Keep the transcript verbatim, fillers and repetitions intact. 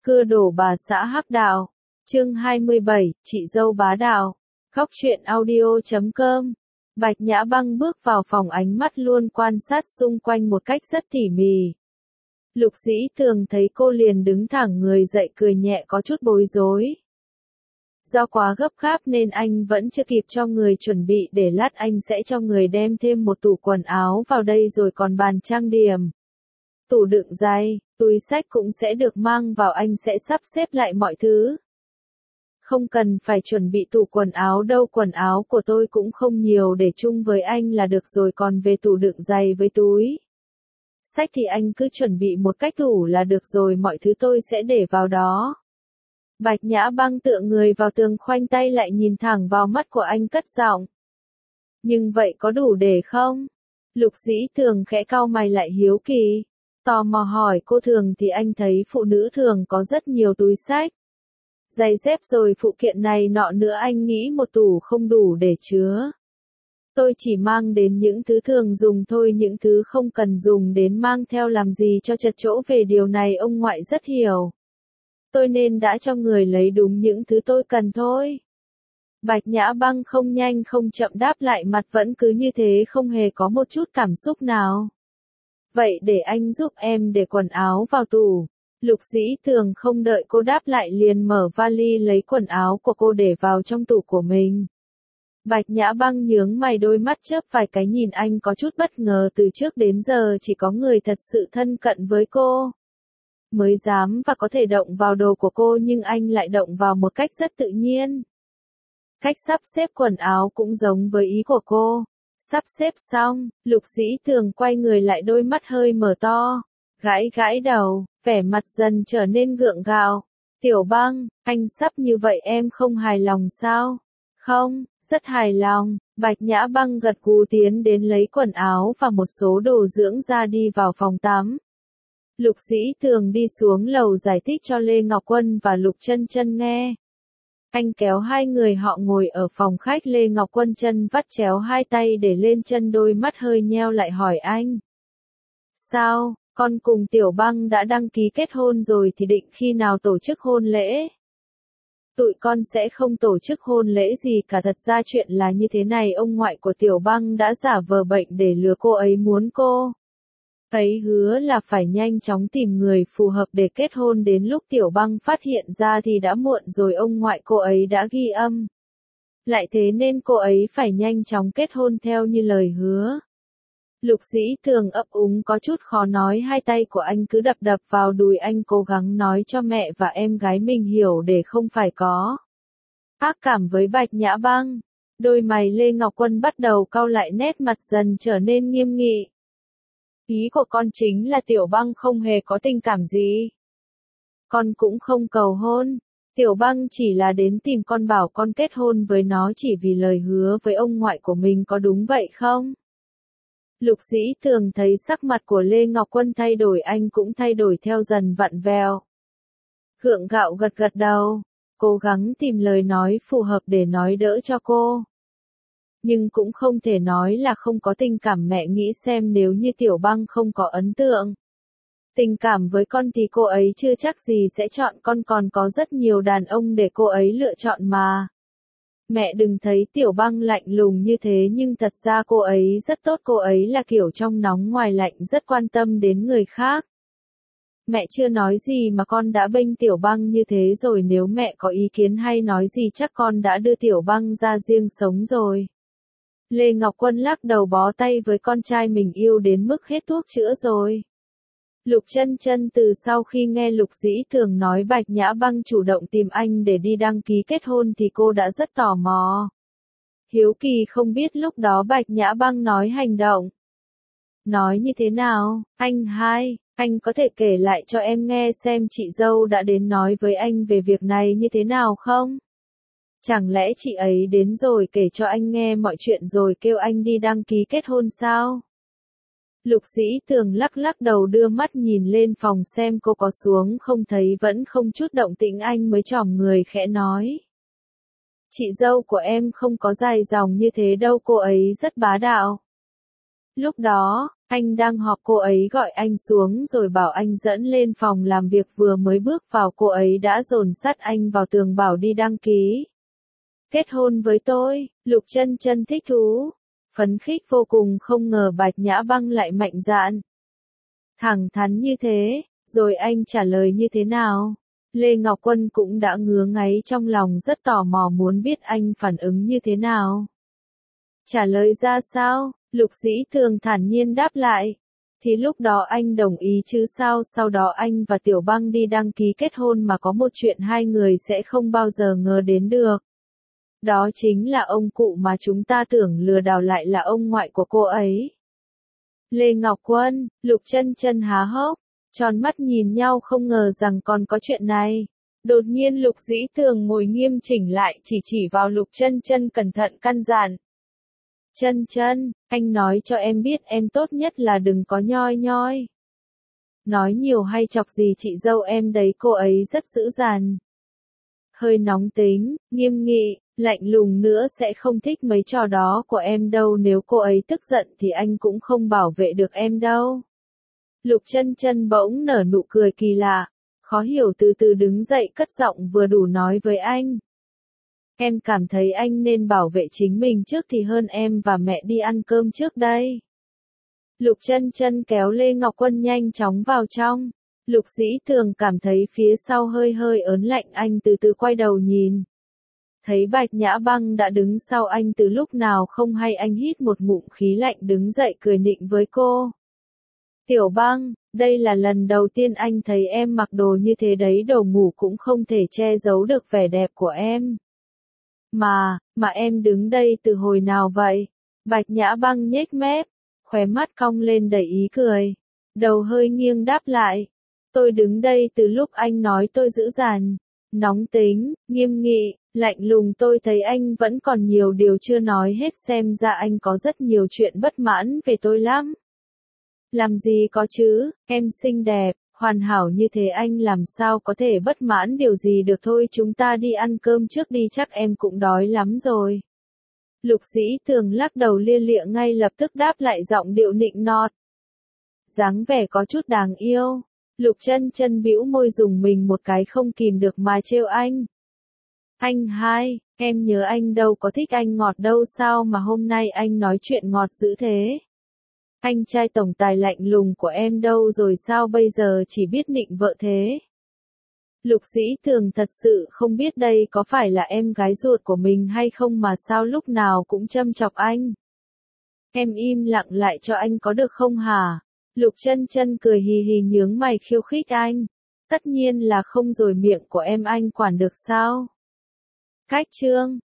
Cưa đổ bà xã hắc đạo. Chương hai mươi bảy, chị dâu bá đạo. Khóc chuyện audio chấm com. Bạch Nhã Băng bước vào phòng, ánh mắt luôn quan sát xung quanh một cách rất tỉ mỉ. Lục Dĩ Tường thấy cô liền đứng thẳng người dậy, cười nhẹ, có chút bối rối. Do quá gấp gáp nên anh vẫn chưa kịp cho người chuẩn bị, để lát anh sẽ cho người đem thêm một tủ quần áo vào đây, rồi còn bàn trang điểm, tủ đựng giày, túi xách cũng sẽ được mang vào, anh sẽ sắp xếp lại mọi thứ. Không cần phải chuẩn bị tủ quần áo đâu, quần áo của tôi cũng không nhiều, để chung với anh là được rồi, còn về tủ đựng giày với túi xách thì anh cứ chuẩn bị một cách tủ là được rồi, mọi thứ tôi sẽ để vào đó. Bạch Nhã Băng tựa người vào tường, khoanh tay lại, nhìn thẳng vào mắt của anh, cất giọng. Nhưng vậy có đủ để không? Lục Dĩ Tường khẽ cau mày lại, hiếu kỳ tò mò hỏi cô. Thường thì anh thấy phụ nữ thường có rất nhiều túi xách, giày dép rồi phụ kiện này nọ nữa, anh nghĩ một tủ không đủ để chứa. Tôi chỉ mang đến những thứ thường dùng thôi, những thứ không cần dùng đến mang theo làm gì cho chật chỗ, về điều này ông ngoại rất hiểu. Tôi nên đã cho người lấy đúng những thứ tôi cần thôi. Bạch Nhã Băng không nhanh không chậm đáp lại, mặt vẫn cứ như thế, không hề có một chút cảm xúc nào. Vậy để anh giúp em để quần áo vào tủ. Lục Dĩ Tường không đợi cô đáp lại liền mở vali lấy quần áo của cô để vào trong tủ của mình. Bạch Nhã Băng nhướng mày, đôi mắt chớp vài cái nhìn anh, có chút bất ngờ. Từ trước đến giờ chỉ có người thật sự thân cận với cô mới dám và có thể động vào đồ của cô, nhưng anh lại động vào một cách rất tự nhiên. Cách sắp xếp quần áo cũng giống với ý của cô. Sắp xếp xong, Lục Dĩ Tường quay người lại, đôi mắt hơi mở to, gãi gãi đầu, vẻ mặt dần trở nên gượng gạo. Tiểu Băng, anh sắp như vậy em không hài lòng sao? Không, rất hài lòng. Bạch Nhã Băng gật gù, tiến đến lấy quần áo và một số đồ dưỡng da, đi vào phòng tắm. Lục Dĩ Tường đi xuống lầu giải thích cho Lê Ngọc Quân và Lục Chân Chân nghe. Anh kéo hai người họ ngồi ở phòng khách, Lê Ngọc Quân chân vắt chéo hai tay để lên chân, đôi mắt hơi nheo lại hỏi anh. Sao, con cùng Tiểu Băng đã đăng ký kết hôn rồi thì định khi nào tổ chức hôn lễ? Tụi con sẽ không tổ chức hôn lễ gì cả, thật ra chuyện là như thế này, ông ngoại của Tiểu Băng đã giả vờ bệnh để lừa cô ấy, muốn cô ấy hứa là phải nhanh chóng tìm người phù hợp để kết hôn, đến lúc Tiểu Băng phát hiện ra thì đã muộn rồi, ông ngoại cô ấy đã ghi âm lại, thế nên cô ấy phải nhanh chóng kết hôn theo như lời hứa. Lục Dĩ Tường ấp úng có chút khó nói, hai tay của anh cứ đập đập vào đùi anh, cố gắng nói cho mẹ và em gái mình hiểu để không phải có ác cảm với Bạch Nhã Băng. Đôi mày Lê Ngọc Quân bắt đầu cau lại, nét mặt dần trở nên nghiêm nghị. Ý của con chính là Tiểu Băng không hề có tình cảm gì. Con cũng không cầu hôn. Tiểu Băng chỉ là đến tìm con, bảo con kết hôn với nó chỉ vì lời hứa với ông ngoại của mình, có đúng vậy không? Lục Dĩ Tường thấy sắc mặt của Lê Ngọc Quân thay đổi, anh cũng thay đổi theo, dần vặn vẹo. Gượng gạo gật gật đầu, cố gắng tìm lời nói phù hợp để nói đỡ cho cô. Nhưng cũng không thể nói là không có tình cảm, mẹ nghĩ xem, nếu như Tiểu Băng không có ấn tượng tình cảm với con thì cô ấy chưa chắc gì sẽ chọn con, còn có rất nhiều đàn ông để cô ấy lựa chọn mà. Mẹ đừng thấy Tiểu Băng lạnh lùng như thế, nhưng thật ra cô ấy rất tốt, cô ấy là kiểu trong nóng ngoài lạnh, rất quan tâm đến người khác. Mẹ chưa nói gì mà con đã bênh Tiểu Băng như thế rồi, nếu mẹ có ý kiến hay nói gì chắc con đã đưa Tiểu Băng ra riêng sống rồi. Lê Ngọc Quân lắc đầu, bó tay với con trai mình yêu đến mức hết thuốc chữa rồi. Lục Chân Chân từ sau khi nghe Lục Dĩ Tường nói Bạch Nhã Băng chủ động tìm anh để đi đăng ký kết hôn thì cô đã rất tò mò. Hiếu kỳ không biết lúc đó Bạch Nhã Băng nói hành động nói như thế nào. Anh hai, anh có thể kể lại cho em nghe xem chị dâu đã đến nói với anh về việc này như thế nào không? Chẳng lẽ chị ấy đến rồi kể cho anh nghe mọi chuyện rồi kêu anh đi đăng ký kết hôn sao? Lục Dĩ Tường lắc lắc đầu, đưa mắt nhìn lên phòng xem cô có xuống không, thấy vẫn không chút động tĩnh, anh mới chỏm người khẽ nói. Chị dâu của em không có dài dòng như thế đâu, cô ấy rất bá đạo. Lúc đó, anh đang họp, cô ấy gọi anh xuống rồi bảo anh dẫn lên phòng làm việc, vừa mới bước vào cô ấy đã dồn sát anh vào tường bảo đi đăng ký kết hôn với tôi. Lục Chân Chân thích thú, phấn khích vô cùng, không ngờ Bạch Nhã Băng lại mạnh dạn, thẳng thắn như thế. Rồi anh trả lời như thế nào? Lê Ngọc Quân cũng đã ngứa ngáy trong lòng, rất tò mò muốn biết anh phản ứng như thế nào. Trả lời ra sao? Lục Dĩ Thường thản nhiên đáp lại. Thì lúc đó anh đồng ý chứ sao, sau đó anh và Tiểu Băng đi đăng ký kết hôn mà có một chuyện hai người sẽ không bao giờ ngờ đến được. Đó chính là ông cụ mà chúng ta tưởng lừa đảo lại là ông ngoại của cô ấy. Lê Ngọc Quân, Lục Chân Chân há hốc, tròn mắt nhìn nhau không ngờ rằng còn có chuyện này. Đột nhiên Lục Dĩ Thường ngồi nghiêm chỉnh lại, chỉ chỉ vào Lục Chân Chân cẩn thận căn dặn. Chân Chân, anh nói cho em biết em tốt nhất là đừng có nhoi nhoi. Nói nhiều hay chọc gì chị dâu em đấy, cô ấy rất dữ dằn. Hơi nóng tính, nghiêm nghị, lạnh lùng nữa, sẽ không thích mấy trò đó của em đâu, nếu cô ấy tức giận thì anh cũng không bảo vệ được em đâu. Lục Chân Chân bỗng nở nụ cười kỳ lạ, khó hiểu, từ từ đứng dậy cất giọng vừa đủ nói với anh. Em cảm thấy anh nên bảo vệ chính mình trước thì hơn, em và mẹ đi ăn cơm trước đây. Lục Chân Chân kéo Lê Ngọc Quân nhanh chóng vào trong. Lục Dĩ Thường cảm thấy phía sau hơi hơi ớn lạnh, anh từ từ quay đầu nhìn. Thấy Bạch Nhã Băng đã đứng sau anh từ lúc nào không hay, anh hít một ngụm khí lạnh đứng dậy cười nịnh với cô. Tiểu Băng, đây là lần đầu tiên anh thấy em mặc đồ như thế đấy, đồ ngủ cũng không thể che giấu được vẻ đẹp của em. Mà, mà em đứng đây từ hồi nào vậy? Bạch Nhã Băng nhếch mép, khóe mắt cong lên đầy ý cười. Đầu hơi nghiêng đáp lại. Tôi đứng đây từ lúc anh nói tôi dữ dằn, nóng tính, nghiêm nghị, lạnh lùng, tôi thấy anh vẫn còn nhiều điều chưa nói hết, xem ra anh có rất nhiều chuyện bất mãn về tôi lắm. Làm gì có chứ, em xinh đẹp, hoàn hảo như thế anh làm sao có thể bất mãn điều gì được, thôi chúng ta đi ăn cơm trước đi, chắc em cũng đói lắm rồi. Lục Dĩ Thường lắc đầu lia lịa, ngay lập tức đáp lại giọng điệu nịnh nọt. Dáng vẻ có chút đáng yêu. Lục Chân Chân bĩu môi dùng mình một cái không kìm được mà trêu anh. Anh hai, em nhớ anh đâu có thích anh ngọt đâu, sao mà hôm nay anh nói chuyện ngọt dữ thế? Anh trai tổng tài lạnh lùng của em đâu rồi, sao bây giờ chỉ biết nịnh vợ thế? Lục Dĩ Thường thật sự không biết đây có phải là em gái ruột của mình hay không mà sao lúc nào cũng châm chọc anh. Em im lặng lại cho anh có được không hả? Lục Chân Chân cười hì hì nhướng mày khiêu khích anh. Tất nhiên là không rồi, miệng của em anh quản được sao? Cách chương